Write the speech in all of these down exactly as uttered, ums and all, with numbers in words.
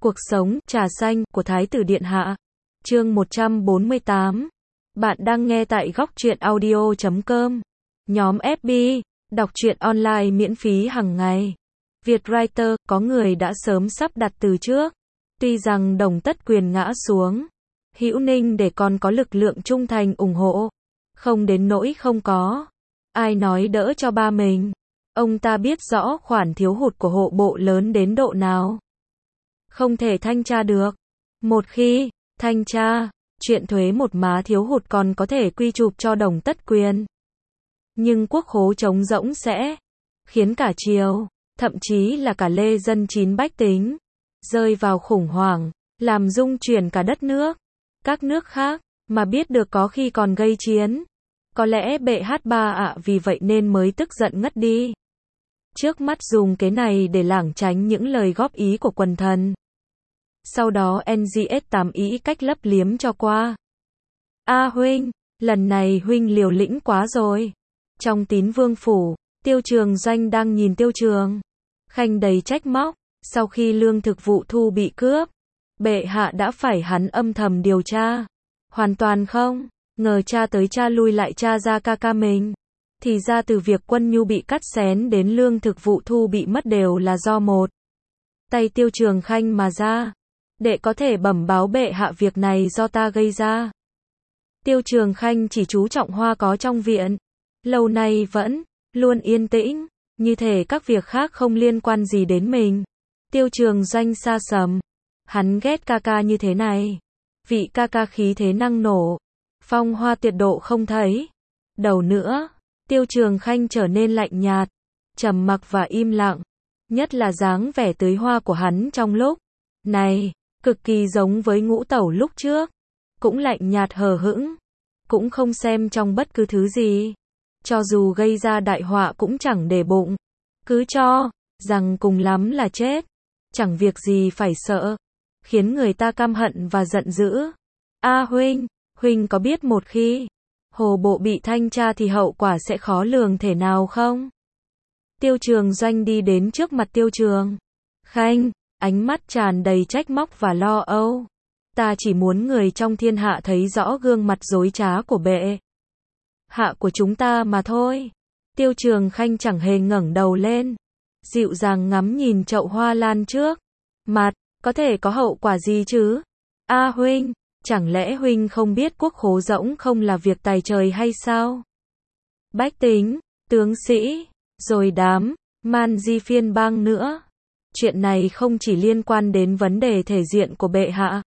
Cuộc sống, trà xanh, của Thái tử Điện Hạ. Chương một trăm bốn mươi tám. Bạn đang nghe tại góc truyện audio chấm com. Nhóm ép bê, đọc truyện online miễn phí hàng ngày. Vietwriter, có người đã sớm sắp đặt từ trước. Tuy rằng Đồng Tất Quyền ngã xuống, Hữu Ninh để còn có lực lượng trung thành ủng hộ. Không đến nỗi không có. Ai nói đỡ cho ba mình. Ông ta biết rõ khoản thiếu hụt của hộ bộ lớn đến độ nào. Không thể thanh tra được. Một khi thanh tra, chuyện thuế một má thiếu hụt còn có thể quy chụp cho Đồng Tất Quyền. Nhưng quốc khố trống rỗng sẽ khiến cả triều, thậm chí là cả lê dân chín bách tính, rơi vào khủng hoảng, làm rung chuyển cả đất nước. Các nước khác, mà biết được có khi còn gây chiến. Có lẽ bệ hát ba ạ vì vậy nên mới tức giận ngất đi. Trước mắt dùng cái này để lảng tránh những lời góp ý của quần thần. Sau đó en giê ét tám ý cách lấp liếm cho qua. A huynh, lần này huynh liều lĩnh quá rồi. Trong Tín Vương phủ, Tiêu Trường Doanh đang nhìn Tiêu Trường Khanh đầy trách móc. Sau khi lương thực vụ thu bị cướp, bệ hạ đã phải hắn âm thầm điều tra. Hoàn toàn không ngờ tra tới tra lui lại tra ra ca ca mình. Thì ra từ việc quân nhu bị cắt xén đến lương thực vụ thu bị mất đều là do một tay Tiêu Trường Khanh mà ra. Đệ có thể bẩm báo bệ hạ việc này do ta gây ra. Tiêu Trường Khanh chỉ chú trọng hoa có trong viện. Lâu nay vẫn luôn yên tĩnh, như thể các việc khác không liên quan gì đến mình. Tiêu Trường Doanh xa sầm. Hắn ghét ca ca như thế này. Vị ca ca khí thế năng nổ. Phong hoa tuyệt độ không thấy. Đầu nữa, Tiêu Trường Khanh trở nên lạnh nhạt, trầm mặc và im lặng. Nhất là dáng vẻ tưới hoa của hắn trong lúc này, cực kỳ giống với Ngũ Tẩu lúc trước. Cũng lạnh nhạt hờ hững. Cũng không xem trong bất cứ thứ gì. Cho dù gây ra đại họa cũng chẳng để bụng. Cứ cho rằng cùng lắm là chết. Chẳng việc gì phải sợ. Khiến người ta căm hận và giận dữ. A huynh, huynh có biết một khi hồ bộ bị thanh tra thì hậu quả sẽ khó lường thể nào không? Tiêu Trường Doanh đi đến trước mặt Tiêu Trường Khanh, ánh mắt tràn đầy trách móc và lo âu. Ta chỉ muốn người trong thiên hạ thấy rõ gương mặt dối trá của bệ hạ của chúng ta mà thôi. Tiêu Trường Khanh chẳng hề ngẩng đầu lên, dịu dàng ngắm nhìn chậu hoa lan trước mặt. Có thể có hậu quả gì chứ? A huynh, chẳng lẽ huynh không biết quốc khố rỗng không là việc tài trời hay sao? Bách tính, tướng sĩ, rồi đám man di phiên bang nữa. Chuyện này không chỉ liên quan đến vấn đề thể diện của bệ hạ.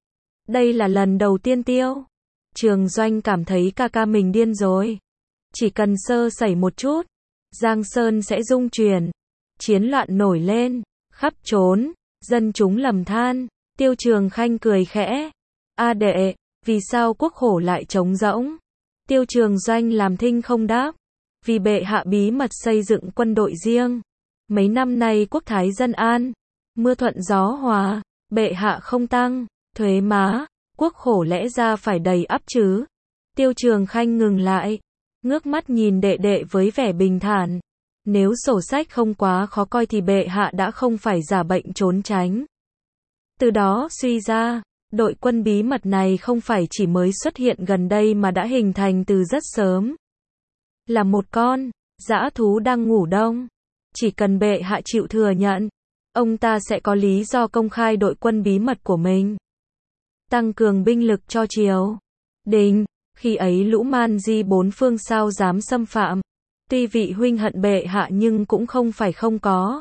Đây là lần đầu tiên Tiêu Trường Doanh cảm thấy ca ca mình điên rồi. Chỉ cần sơ sẩy một chút, Giang Sơn sẽ rung chuyển, chiến loạn nổi lên, khắp trốn, dân chúng lầm than. Tiêu Trường Khanh cười khẽ. A đệ, vì sao quốc khố lại trống rỗng? Tiêu Trường Doanh làm thinh không đáp. Vì bệ hạ bí mật xây dựng quân đội riêng. Mấy năm nay quốc thái dân an, mưa thuận gió hòa, bệ hạ không tăng thuế má, quốc khố lẽ ra phải đầy ắp chứ. Tiêu Trường Khanh ngừng lại, ngước mắt nhìn đệ đệ với vẻ bình thản. Nếu sổ sách không quá khó coi thì bệ hạ đã không phải giả bệnh trốn tránh. Từ đó suy ra, đội quân bí mật này không phải chỉ mới xuất hiện gần đây mà đã hình thành từ rất sớm. Là một con dã thú đang ngủ đông. Chỉ cần bệ hạ chịu thừa nhận, ông ta sẽ có lý do công khai đội quân bí mật của mình. Tăng cường binh lực cho triều đình. Khi ấy lũ man di bốn phương sao dám xâm phạm. Tuy vị huynh hận bệ hạ nhưng cũng không phải không có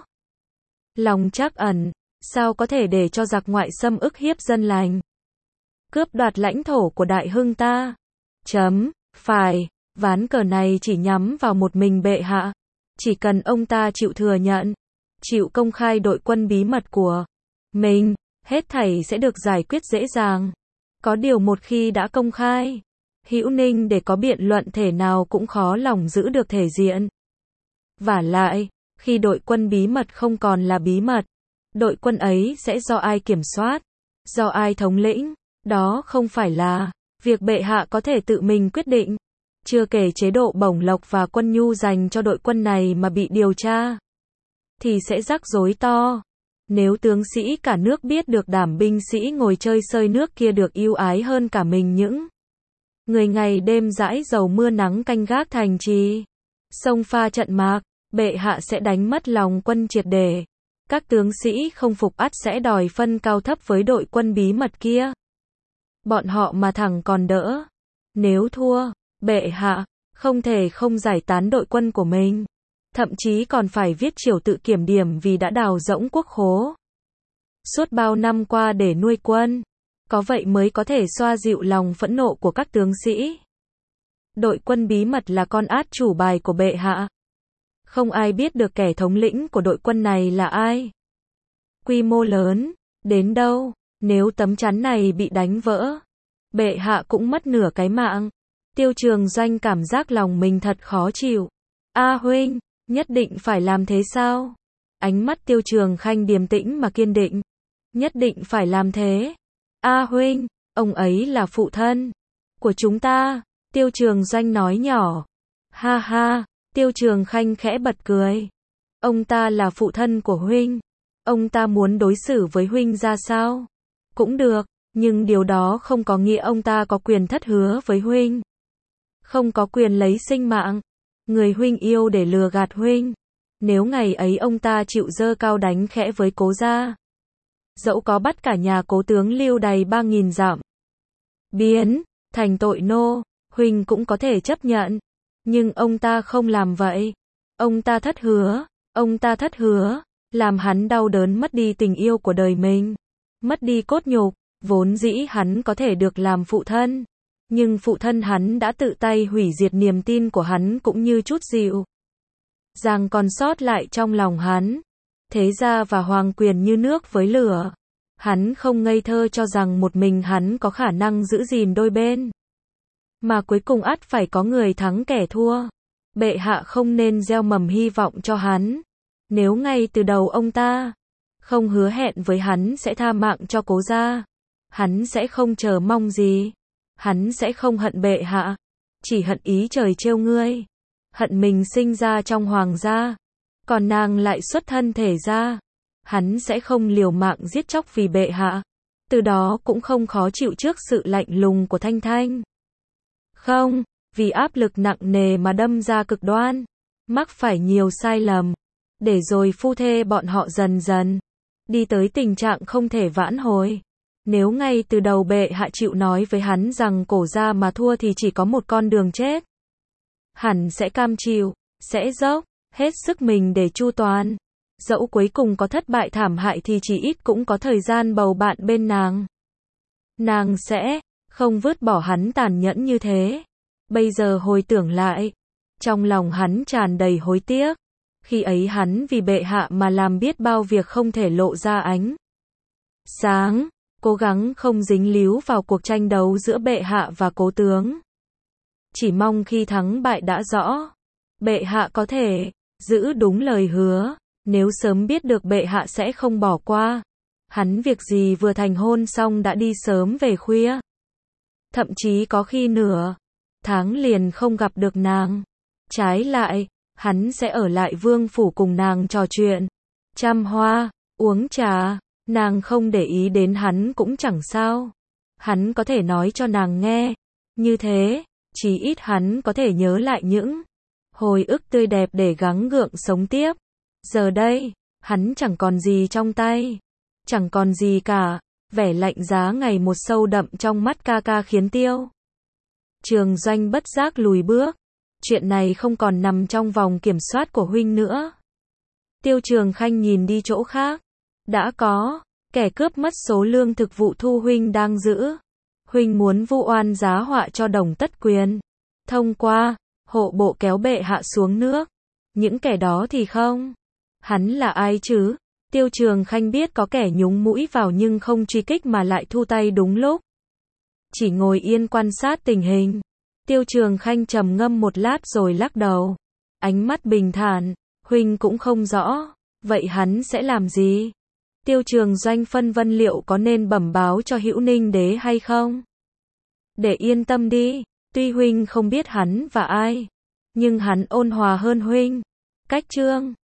lòng trắc ẩn. Sao có thể để cho giặc ngoại xâm ức hiếp dân lành, cướp đoạt lãnh thổ của đại hưng ta? Chấm, phải, ván cờ này chỉ nhắm vào một mình bệ hạ. Chỉ cần ông ta chịu thừa nhận, chịu công khai đội quân bí mật của mình, hết thảy sẽ được giải quyết dễ dàng. Có điều một khi đã công khai, Hữu Ninh để có biện luận thể nào cũng khó lòng giữ được thể diện. Vả lại, khi đội quân bí mật không còn là bí mật, đội quân ấy sẽ do ai kiểm soát, do ai thống lĩnh, đó không phải là việc bệ hạ có thể tự mình quyết định. Chưa kể chế độ bổng lộc và quân nhu dành cho đội quân này mà bị điều tra, thì sẽ rắc rối to. Nếu tướng sĩ cả nước biết được đảm binh sĩ ngồi chơi sơi nước kia được ưu ái hơn cả mình những người ngày đêm dãi dầu mưa nắng canh gác thành trì, sông pha trận mạc, bệ hạ sẽ đánh mất lòng quân triệt để. Các tướng sĩ không phục ắt sẽ đòi phân cao thấp với đội quân bí mật kia. Bọn họ mà thẳng còn đỡ. Nếu thua, bệ hạ không thể không giải tán đội quân của mình. Thậm chí còn phải viết chiều tự kiểm điểm vì đã đào rỗng quốc khố suốt bao năm qua để nuôi quân. Có vậy mới có thể xoa dịu lòng phẫn nộ của các tướng sĩ. Đội quân bí mật là con át chủ bài của bệ hạ. Không ai biết được kẻ thống lĩnh của đội quân này là ai. Quy mô lớn, đến đâu, nếu tấm chắn này bị đánh vỡ, bệ hạ cũng mất nửa cái mạng. Tiêu Trường Doanh cảm giác lòng mình thật khó chịu. A huynh, nhất định phải làm thế sao? Ánh mắt Tiêu Trường Khanh điềm tĩnh mà kiên định. Nhất định phải làm thế. A huynh, ông ấy là phụ thân của chúng ta. Tiêu Trường Doanh nói nhỏ. Ha ha, Tiêu Trường Khanh khẽ bật cười. Ông ta là phụ thân của huynh. Ông ta muốn đối xử với huynh ra sao? Cũng được, nhưng điều đó không có nghĩa ông ta có quyền thất hứa với huynh. Không có quyền lấy sinh mạng người huynh yêu để lừa gạt huynh. Nếu ngày ấy ông ta chịu dơ cao đánh khẽ với Cố gia, dẫu có bắt cả nhà Cố tướng lưu đầy ba nghìn dặm biến thành tội nô, huynh cũng có thể chấp nhận. Nhưng ông ta không làm vậy. Ông ta thất hứa, ông ta thất hứa, làm hắn đau đớn mất đi tình yêu của đời mình, mất đi cốt nhục. Vốn dĩ hắn có thể được làm phụ thân, nhưng phụ thân hắn đã tự tay hủy diệt niềm tin của hắn cũng như chút dịu dàng còn sót lại trong lòng hắn. Thế gia và hoàng quyền như nước với lửa. Hắn không ngây thơ cho rằng một mình hắn có khả năng giữ gìn đôi bên, mà cuối cùng ắt phải có người thắng kẻ thua. Bệ hạ không nên gieo mầm hy vọng cho hắn. Nếu ngay từ đầu ông ta không hứa hẹn với hắn sẽ tha mạng cho Cố gia, hắn sẽ không chờ mong gì. Hắn sẽ không hận bệ hạ, chỉ hận ý trời trêu ngươi. Hận mình sinh ra trong hoàng gia, còn nàng lại xuất thân thể gia. Hắn sẽ không liều mạng giết chóc vì bệ hạ, từ đó cũng không khó chịu trước sự lạnh lùng của Thanh Thanh. Không, vì áp lực nặng nề mà đâm ra cực đoan, mắc phải nhiều sai lầm, để rồi phu thê bọn họ dần dần đi tới tình trạng không thể vãn hồi. Nếu ngay từ đầu bệ hạ chịu nói với hắn rằng Cổ gia mà thua thì chỉ có một con đường chết, hẳn sẽ cam chịu, sẽ dốc hết sức mình để chu toàn. Dẫu cuối cùng có thất bại thảm hại thì chỉ ít cũng có thời gian bầu bạn bên nàng. Nàng sẽ không vứt bỏ hắn tàn nhẫn như thế. Bây giờ hồi tưởng lại, trong lòng hắn tràn đầy hối tiếc. Khi ấy hắn vì bệ hạ mà làm biết bao việc không thể lộ ra ánh sáng, cố gắng không dính líu vào cuộc tranh đấu giữa bệ hạ và Cố tướng. Chỉ mong khi thắng bại đã rõ, bệ hạ có thể giữ đúng lời hứa. Nếu sớm biết được bệ hạ sẽ không bỏ qua, hắn việc gì vừa thành hôn xong đã đi sớm về khuya. Thậm chí có khi nửa tháng liền không gặp được nàng. Trái lại, hắn sẽ ở lại vương phủ cùng nàng trò chuyện, chăm hoa, uống trà. Nàng không để ý đến hắn cũng chẳng sao. Hắn có thể nói cho nàng nghe. Như thế, chí ít hắn có thể nhớ lại những hồi ức tươi đẹp để gắng gượng sống tiếp. Giờ đây, hắn chẳng còn gì trong tay. Chẳng còn gì cả. Vẻ lạnh giá ngày một sâu đậm trong mắt ca ca khiến Tiêu Trường Doanh bất giác lùi bước. Chuyện này không còn nằm trong vòng kiểm soát của huynh nữa. Tiêu Trường Khanh nhìn đi chỗ khác. Đã có kẻ cướp mất số lương thực vụ thu huynh đang giữ. Huynh muốn vu oan giá họa cho Đồng Tất Quyền, thông qua hộ bộ kéo bệ hạ xuống nước. Những kẻ đó thì không. Hắn là ai chứ? Tiêu Trường Khanh biết có kẻ nhúng mũi vào nhưng không truy kích mà lại thu tay đúng lúc. Chỉ ngồi yên quan sát tình hình. Tiêu Trường Khanh trầm ngâm một lát rồi lắc đầu. Ánh mắt bình thản. Huynh cũng không rõ. Vậy hắn sẽ làm gì? Tiêu Trường Doanh phân vân liệu có nên bẩm báo cho Hữu Ninh đế hay không? Để yên tâm đi. Tuy huynh không biết hắn và ai, nhưng hắn ôn hòa hơn huynh. Cách chương